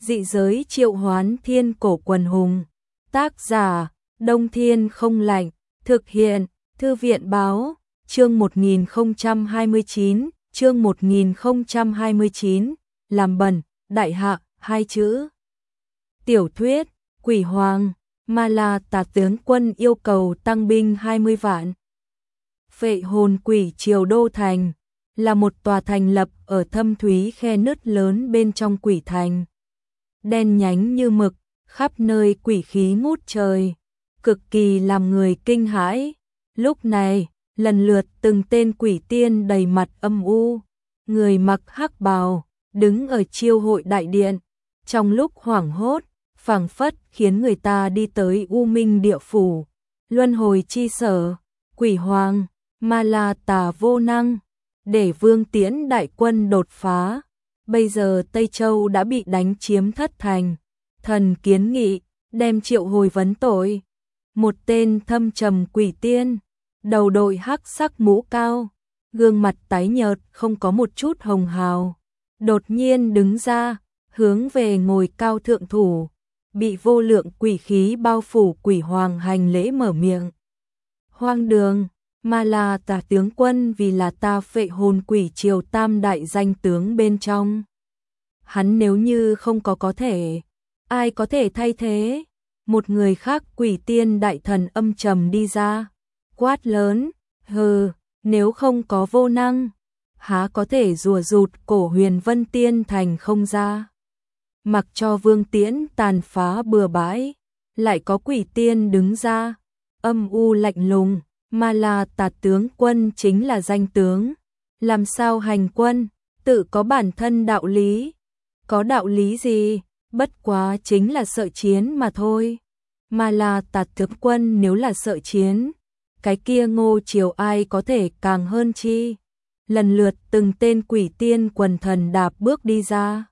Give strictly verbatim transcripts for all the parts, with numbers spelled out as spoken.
Dị giới triệu hoán thiên cổ quần hùng. Tác giả, Đông Thiên không lạnh. Thực hiện, Thư viện báo, chương một nghìn không trăm hai mươi chín, chương một nghìn không trăm hai mươi chín, làm bẩn, đại hạ, hai chữ. Tiểu thuyết, Quỷ Hoàng, Ma La Tà tướng quân yêu cầu tăng binh hai mươi vạn. Phệ hồn quỷ triều đô thành, là một tòa thành lập ở thâm thúy khe nứt lớn bên trong quỷ thành. Đen nhánh như mực, khắp nơi quỷ khí ngút trời, cực kỳ làm người kinh hãi. Lúc này, lần lượt từng tên quỷ tiên đầy mặt âm u, người mặc hắc bào, đứng ở chiêu hội đại điện, trong lúc hoảng hốt, phảng phất khiến người ta đi tới u minh địa phủ, luân hồi chi sở. Quỷ Hoàng, Ma La Tà vô năng, để Vương Tiễn đại quân đột phá. Bây giờ Tây Châu đã bị đánh chiếm thất thành, thần kiến nghị, đem triệu hồi vấn tội. Một tên thâm trầm quỷ tiên, đầu đội hắc sắc mũ cao, gương mặt tái nhợt không có một chút hồng hào, đột nhiên đứng ra, hướng về ngồi cao thượng thủ, bị vô lượng quỷ khí bao phủ Quỷ Hoàng hành lễ mở miệng. Hoang đường, Ma La Tà tướng quân vì là ta phệ hồn quỷ triều tam đại danh tướng bên trong. Hắn nếu như không có có thể, ai có thể thay thế? Một người khác quỷ tiên đại thần âm trầm đi ra, quát lớn, hừ, nếu không có vô năng, há có thể rùa rụt cổ Huyền Vân Tiên thành không ra. Mặc cho Vương Tiễn tàn phá bừa bãi, lại có quỷ tiên đứng ra, âm u lạnh lùng. Ma La Tà tướng quân chính là danh tướng, làm sao hành quân, tự có bản thân đạo lý. Có đạo lý gì, bất quá chính là sợ chiến mà thôi. Ma La Tà tướng quân nếu là sợ chiến, cái kia Ngô Triều ai có thể càng hơn chi. Lần lượt từng tên quỷ tiên quần thần đạp bước đi ra,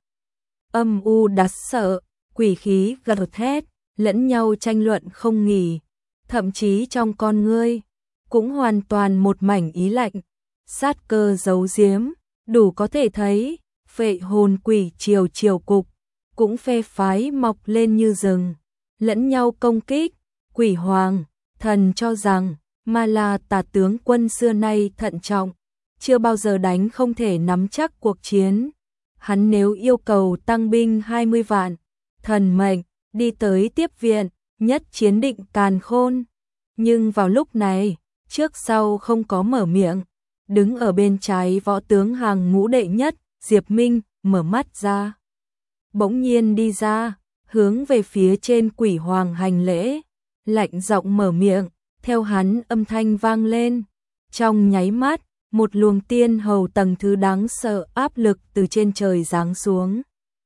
âm u đắt sợ, quỷ khí gật thét, lẫn nhau tranh luận không nghỉ, thậm chí trong con ngươi cũng hoàn toàn một mảnh ý lạnh, sát cơ giấu giếm, đủ có thể thấy, phệ hồn quỷ triều triều cục, cũng phe phái mọc lên như rừng, lẫn nhau công kích. Quỷ Hoàng, thần cho rằng, Ma La Tà tướng quân xưa nay thận trọng, chưa bao giờ đánh không thể nắm chắc cuộc chiến. Hắn nếu yêu cầu tăng binh hai mươi vạn, thần mệnh, đi tới tiếp viện, nhất chiến định càn khôn. Nhưng vào lúc này, trước sau không có mở miệng, đứng ở bên trái võ tướng hàng ngũ đệ nhất, Diệp Minh, mở mắt ra. Bỗng nhiên đi ra, hướng về phía trên Quỷ Hoàng hành lễ, lạnh giọng mở miệng, theo hắn âm thanh vang lên. Trong nháy mắt, một luồng tiên hầu tầng thứ đáng sợ áp lực từ trên trời giáng xuống,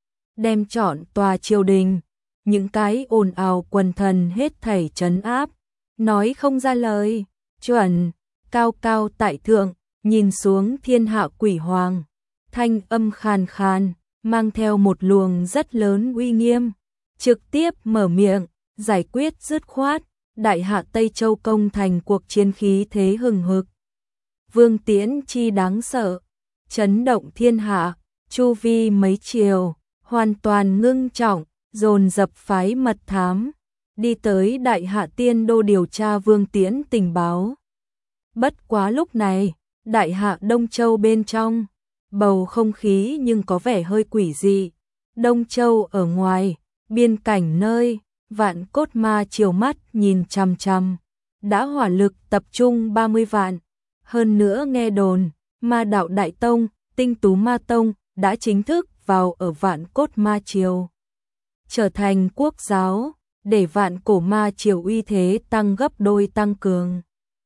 đem trọn tòa triều đình, những cái ồn ào quần thần hết thảy trấn áp, nói không ra lời. Chuẩn, cao cao tại thượng, nhìn xuống thiên hạ Quỷ Hoàng, thanh âm khàn khàn, mang theo một luồng rất lớn uy nghiêm, trực tiếp mở miệng, giải quyết dứt khoát, đại hạ Tây Châu công thành cuộc chiến khí thế hừng hực. Vương Tiễn chi đáng sợ, chấn động thiên hạ, chu vi mấy triều, hoàn toàn ngưng trọng, dồn dập phái mật thám, đi tới đại hạ tiên đô điều tra Vương Tiễn tình báo. Bất quá lúc này, đại hạ Đông Châu bên trong, bầu không khí nhưng có vẻ hơi quỷ dị. Đông Châu ở ngoài, biên cảnh nơi, Vạn Cốt Ma chiều mắt nhìn chằm chằm, đã hỏa lực tập trung ba mươi vạn. Hơn nữa nghe đồn, Ma đạo Đại Tông, Tinh Tú Ma Tông đã chính thức vào ở Vạn Cốt Ma triều, trở thành quốc giáo, để Vạn Cổ Ma triều uy thế tăng gấp đôi tăng cường.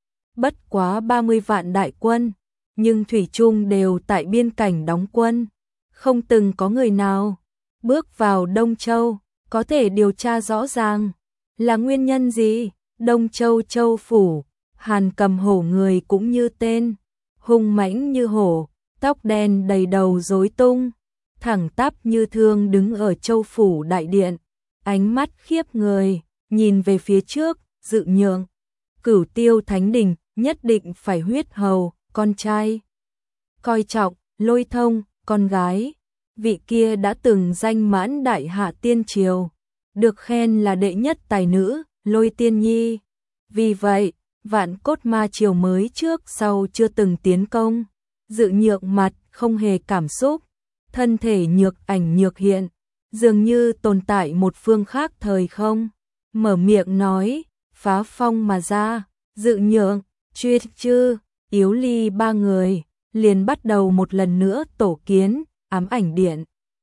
Bất quá ba mươi vạn đại quân, nhưng thủy chung đều tại biên cảnh đóng quân, không từng có người nào bước vào Đông Châu, có thể điều tra rõ ràng là nguyên nhân gì. Đông Châu châu phủ, Hàn Cầm hổ người cũng như tên, hung mãnh như hổ, tóc đen đầy đầu rối tung, thẳng tắp như thương đứng ở châu phủ đại điện, ánh mắt khiếp người, nhìn về phía trước, dự nhượng. Cửu Tiêu Thánh Đình nhất định phải huyết hầu, con trai. Coi trọng, Lôi Thông, con gái. vị kia đã từng danh mãn đại hạ tiên triều, được khen là đệ nhất tài nữ, Lôi Tiên Nhi. Vì vậy, Vạn Cốt Ma triều mới trước sau chưa từng tiến công, dự nhượng mặt không hề cảm xúc, thân thể nhược ảnh nhược hiện, dường như tồn tại một phương khác thời không. Mở miệng nói, phá phong mà ra, dự nhượng, Chuyết Chư, Yếu Ly ba người, liền bắt đầu một lần nữa tổ kiến, ám ảnh điện.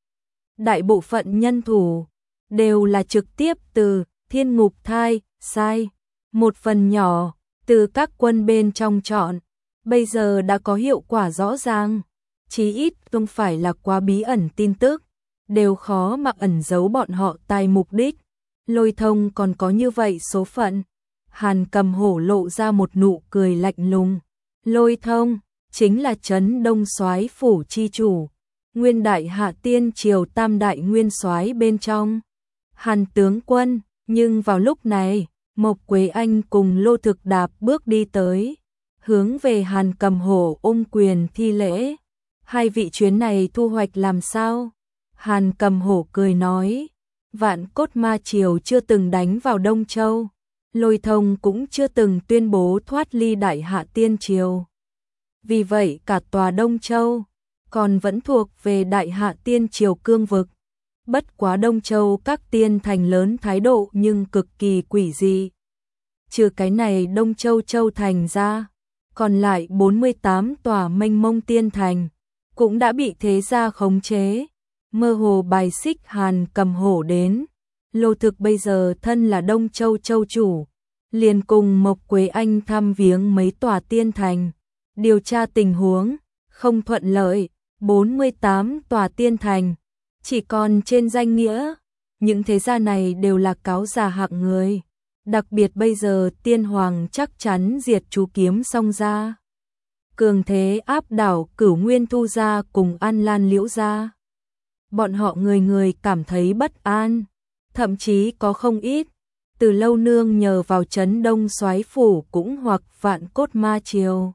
Đại bộ phận nhân thủ, đều là trực tiếp từ Thiên Ngục Thai, sai, một phần nhỏ, từ các quân bên trong chọn, bây giờ đã có hiệu quả rõ ràng, chí ít không phải là quá bí ẩn tin tức, đều khó mà ẩn giấu bọn họ tài mục đích. Lôi Thông còn có như vậy số phận. Hàn Cầm Hổ lộ ra một nụ cười lạnh lùng. Lôi Thông chính là Trấn Đông Soái phủ chi chủ, nguyên đại hạ tiên triều tam đại nguyên soái bên trong. Hàn tướng quân, nhưng vào lúc này, Mộc Quế Anh cùng Lô Thực Đạp bước đi tới, hướng về Hàn Cầm Hổ ôm quyền thi lễ. Hai vị chuyến này thu hoạch làm sao? Hàn Cầm Hổ cười nói, Vạn Cốt Ma triều chưa từng đánh vào Đông Châu, Lôi Thông cũng chưa từng tuyên bố thoát ly đại hạ tiên triều. Vì vậy cả tòa Đông Châu còn vẫn thuộc về đại hạ tiên triều cương vực. Bất quá Đông Châu các tiên thành lớn thái độ nhưng cực kỳ quỷ dị. Trừ cái này Đông Châu Châu thành ra, còn lại bốn mươi tám tòa mênh mông tiên thành cũng đã bị thế gia khống chế, mơ hồ bài xích Hàn Cầm Hổ đến. Lô Thực bây giờ thân là Đông Châu châu chủ, liền cùng Mộc Quế Anh thăm viếng mấy tòa tiên thành, điều tra tình huống, không thuận lợi, bốn mươi tám tòa tiên thành chỉ còn trên danh nghĩa, những thế gia này đều là cáo già hạng người, đặc biệt bây giờ tiên hoàng chắc chắn diệt chú Kiếm Song gia, cường thế áp đảo Cửu Nguyên Thu gia cùng An Lan Liễu gia. Bọn họ người người cảm thấy bất an, thậm chí có không ít từ lâu nương nhờ vào Trấn Đông Soái phủ cũng hoặc Vạn Cốt Ma triều.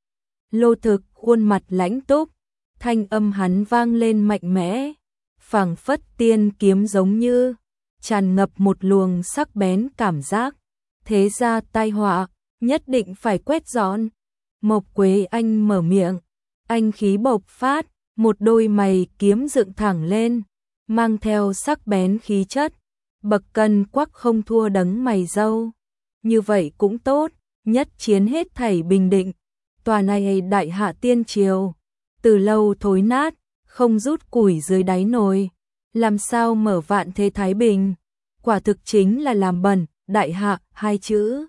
Lô Thực khuôn mặt lãnh túc, thanh âm hắn vang lên mạnh mẽ, phảng phất tiên kiếm giống như tràn ngập một luồng sắc bén cảm giác, thế ra tai họa nhất định phải quét dọn. Mộc Quế Anh mở miệng, anh khí bộc phát, một đôi mày kiếm dựng thẳng lên, mang theo sắc bén khí chất, bậc cân quắc không thua đấng mày râu. Như vậy cũng tốt, nhất chiến hết thảy bình định. Tòa này đại hạ tiên triều, từ lâu thối nát, không rút củi dưới đáy nồi, làm sao mở vạn thế thái bình, quả thực chính là làm bẩn đại hạ hai chữ.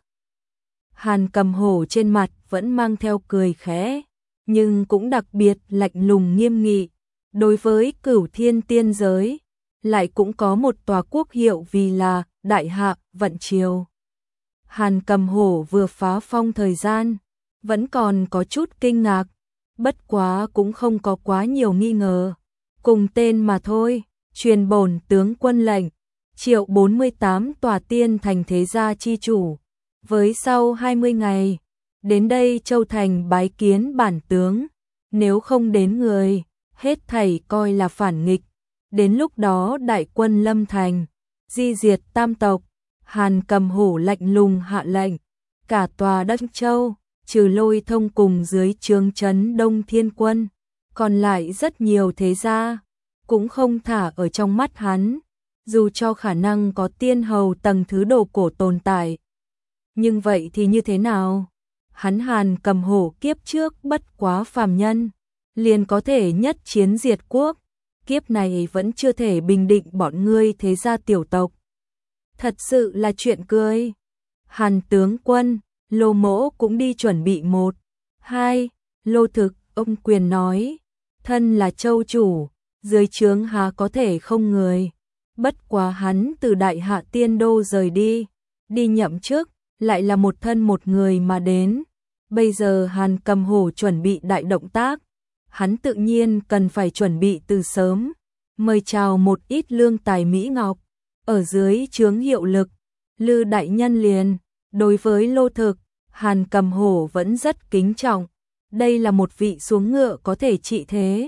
Hàn Cầm Hổ trên mặt vẫn mang theo cười khẽ, nhưng cũng đặc biệt lạnh lùng nghiêm nghị. Đối với Cửu Thiên tiên giới, lại cũng có một tòa quốc hiệu vì là đại hạ vận triều. Hàn Cầm Hổ vừa phá phong thời gian, vẫn còn có chút kinh ngạc, bất quá cũng không có quá nhiều nghi ngờ. Cùng tên mà thôi, truyền bổn tướng quân lệnh, triệu bốn mươi tám tòa tiên thành thế gia chi chủ, với sau hai mươi ngày, đến đây Châu Thành bái kiến bản tướng, nếu không đến người, hết thảy coi là phản nghịch. Đến lúc đó đại quân lâm thành, di diệt tam tộc. Hàn Cầm Hổ lạnh lùng hạ lệnh, cả tòa đất Châu, trừ Lôi Thông cùng dưới trướng Trấn Đông Thiên quân, còn lại rất nhiều thế gia, cũng không thả ở trong mắt hắn, dù cho khả năng có tiên hầu tầng thứ đồ cổ tồn tại. Nhưng vậy thì như thế nào? Hắn Hàn Cầm Hổ kiếp trước bất quá phàm nhân, liền có thể nhất chiến diệt quốc, kiếp này vẫn chưa thể bình định bọn ngươi thế gia tiểu tộc. Thật sự là chuyện cười. Hàn tướng quân, Lô Mỗ cũng đi chuẩn bị một, hai, Lô Thực, ông quyền nói, thân là châu chủ, dưới trướng há có thể không người. Bất quá hắn từ đại hạ tiên đô rời đi, đi nhậm chức, lại là một thân một người mà đến. Bây giờ Hàn Cầm Hổ chuẩn bị đại động tác, hắn tự nhiên cần phải chuẩn bị từ sớm, mời chào một ít lương tài mỹ ngọc, ở dưới trướng hiệu lực. Lư đại nhân liền, đối với Lô Thực, Hàn Cầm Hổ vẫn rất kính trọng, đây là một vị xuống ngựa có thể trị thế.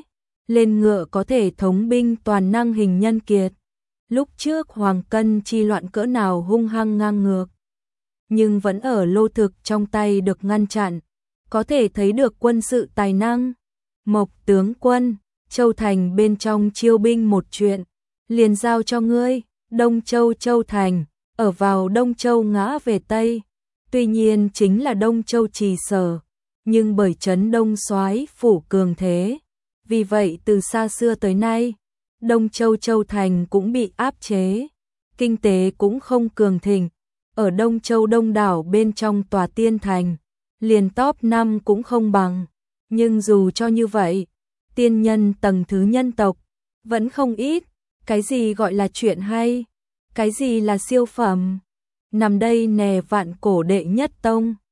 lên ngựa có thể thống binh toàn năng hình nhân kiệt. Lúc trước Hoàng Cân chi loạn cỡ nào hung hăng ngang ngược, nhưng vẫn ở lô thực trong tay được ngăn chặn, có thể thấy được quân sự tài năng. Mộc tướng quân, Châu Thành bên trong chiêu binh một chuyện, liền giao cho ngươi. Đông Châu Châu Thành, ở vào Đông Châu ngã về Tây, tuy nhiên chính là Đông Châu trì sở, nhưng bởi trấn Đông Soái phủ cường thế, vì vậy từ xa xưa tới nay, Đông Châu Châu Thành cũng bị áp chế, kinh tế cũng không cường thịnh. Ở Đông Châu đông đảo bên trong tòa tiên thành, liền top năm cũng không bằng, nhưng dù cho như vậy, tiên nhân tầng thứ nhân tộc vẫn không ít. Cái gì gọi là chuyện hay? Cái gì là siêu phẩm? Nằm đây nè vạn cổ đệ nhất tông.